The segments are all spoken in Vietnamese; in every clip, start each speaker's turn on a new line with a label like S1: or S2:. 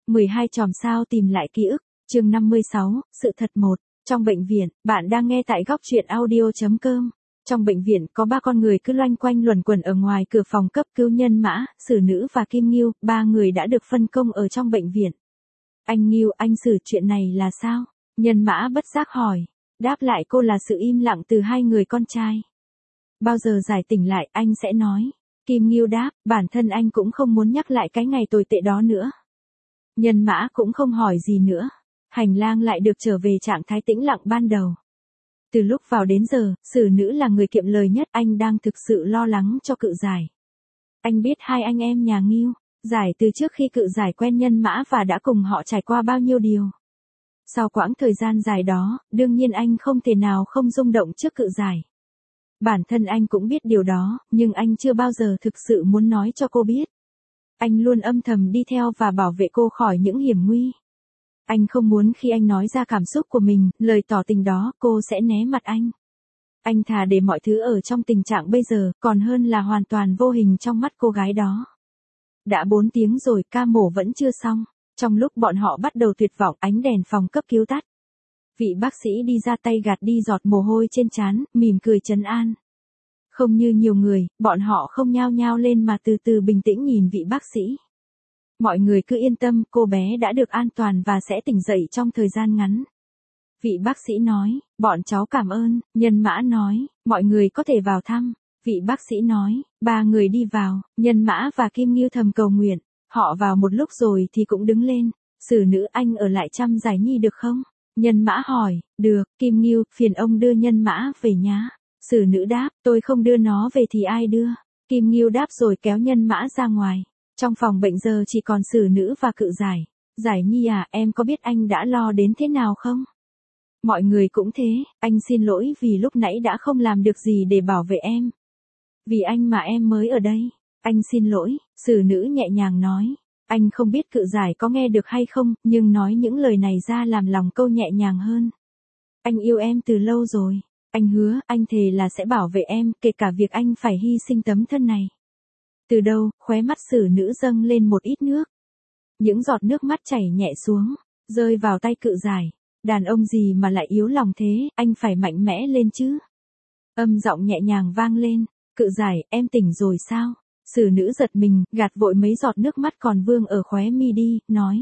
S1: 12 chòm sao tìm lại ký ức, chương 56, sự thật 1. Trong bệnh viện, bạn đang nghe tại góc truyện audio.com. Trong bệnh viện có 3 con người cứ loanh quanh luẩn quẩn ở ngoài cửa phòng cấp cứu. Nhân Mã, Sử Nữ và Kim Nghiêu, 3 người đã được phân công ở trong bệnh viện. Anh Nghiêu, anh Sử, chuyện này là sao? Nhân Mã bất giác hỏi. Đáp lại cô là sự im lặng từ 2 người con trai. Bao giờ giải tỉnh lại anh sẽ nói. Kim Nghiêu đáp, bản thân anh cũng không muốn nhắc lại cái ngày tồi tệ đó nữa. Nhân Mã cũng không hỏi gì nữa. Hành lang lại được trở về trạng thái tĩnh lặng ban đầu. Từ lúc vào đến giờ, Sử Nữ là người kiệm lời nhất. Anh đang thực sự lo lắng cho Cự Giải. Anh biết 2 anh em nhà Nghiêu, Giải từ trước khi Cự Giải quen Nhân Mã và đã cùng họ trải qua bao nhiêu điều. Sau quãng thời gian dài đó, đương nhiên anh không thể nào không rung động trước Cự Giải. Bản thân anh cũng biết điều đó, nhưng anh chưa bao giờ thực sự muốn nói cho cô biết. Anh luôn âm thầm đi theo và bảo vệ cô khỏi những hiểm nguy. Anh không muốn khi anh nói ra cảm xúc của mình, lời tỏ tình đó, cô sẽ né mặt anh. Anh thà để mọi thứ ở trong tình trạng bây giờ, còn hơn là hoàn toàn vô hình trong mắt cô gái đó. Đã 4 tiếng rồi, ca mổ vẫn chưa xong. Trong lúc bọn họ bắt đầu tuyệt vọng, ánh đèn phòng cấp cứu tắt. Vị bác sĩ đi ra tay gạt đi giọt mồ hôi trên trán, mỉm cười trấn an. Không như nhiều người, bọn họ không nhao nhao lên mà từ từ bình tĩnh nhìn vị bác sĩ. Mọi người cứ yên tâm, cô bé đã được an toàn và sẽ tỉnh dậy trong thời gian ngắn. Vị bác sĩ nói, bọn cháu cảm ơn. Nhân Mã nói, mọi người có thể vào thăm. Vị bác sĩ nói, 3 người đi vào. Nhân Mã và Kim Nghiêu thầm cầu nguyện. Họ vào một lúc rồi thì cũng đứng lên. Sử Nữ, anh ở lại chăm Giải Nhi được không? Nhân Mã hỏi, được. Kim Nghiêu, phiền ông đưa Nhân Mã về nhá. Sử Nữ đáp, tôi không đưa nó về thì ai đưa? Kim Nghiêu đáp rồi kéo Nhân Mã ra ngoài. Trong phòng bệnh giờ chỉ còn Sử Nữ và Cự Giải. Giải Nhi à, em có biết anh đã lo đến thế nào không? Mọi người cũng thế, anh xin lỗi vì lúc nãy đã không làm được gì để bảo vệ em. Vì anh mà em mới ở đây. Anh xin lỗi, Sử Nữ nhẹ nhàng nói. Anh không biết Cự Giải có nghe được hay không, nhưng nói những lời này ra làm lòng cô nhẹ nhàng hơn. Anh yêu em từ lâu rồi. Anh hứa, anh thề là sẽ bảo vệ em, kể cả việc anh phải hy sinh tấm thân này. Từ đâu, khóe mắt Sử Nữ dâng lên một ít nước. Những giọt nước mắt chảy nhẹ xuống, rơi vào tay Cự Giải. Đàn ông gì mà lại yếu lòng thế, anh phải mạnh mẽ lên chứ. Âm giọng nhẹ nhàng vang lên. Cự Giải, em tỉnh rồi sao? Sử Nữ giật mình, gạt vội mấy giọt nước mắt còn vương ở khóe mi đi, nói.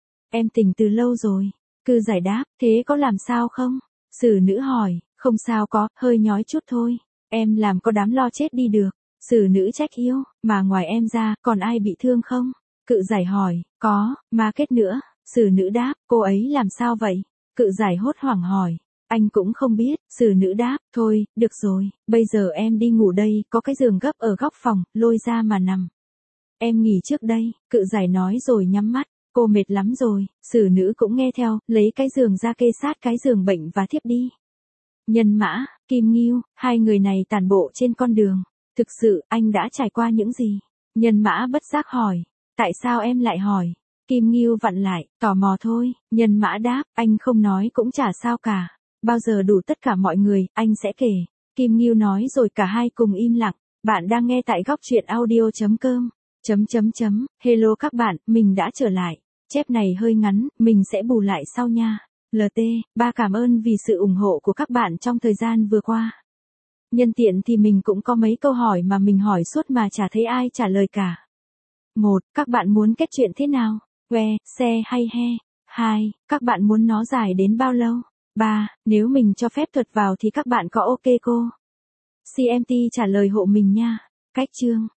S1: Em tỉnh từ lâu rồi. Cự Giải đáp, thế có làm sao không? Sử Nữ hỏi, không sao có, hơi nhói chút thôi. Em làm có đám lo chết đi được. Sử Nữ trách yêu, mà ngoài em ra, còn ai bị thương không? Cự Giải hỏi, có, mà Kết nữa. Sử Nữ đáp, cô ấy làm sao vậy? Cự Giải hốt hoảng hỏi, anh cũng không biết. Sử Nữ đáp, thôi, được rồi, bây giờ em đi ngủ đây, có cái giường gấp ở góc phòng, lôi ra mà nằm. Em nghỉ trước đây, Cự Giải nói rồi nhắm mắt, cô mệt lắm rồi. Sử Nữ cũng nghe theo, lấy cái giường ra kê sát cái giường bệnh và thiếp đi. Nhân Mã, Kim Nghiêu, 2 người này tản bộ trên con đường. Thực sự, anh đã trải qua những gì? Nhân Mã bất giác hỏi, tại sao em lại hỏi? Kim Nghiêu vặn lại, tò mò thôi. Nhân Mã đáp, anh không nói cũng chả sao cả. Bao giờ đủ tất cả mọi người, anh sẽ kể. Kim Nghiêu nói rồi cả hai cùng im lặng. Bạn đang nghe tại góc truyện audio.com. Hello các bạn, mình đã trở lại. Chép này hơi ngắn, mình sẽ bù lại sau nha. LT, 3 cảm ơn vì sự ủng hộ của các bạn trong thời gian vừa qua. Nhân tiện thì mình cũng có mấy câu hỏi mà mình hỏi suốt mà chả thấy ai trả lời cả. 1. Các bạn muốn kết chuyện thế nào? Que, xe hay he? 2. Các bạn muốn nó dài đến bao lâu? 3. Nếu mình cho phép thuật vào thì các bạn có ok cô? CMT trả lời hộ mình nha. Cách chương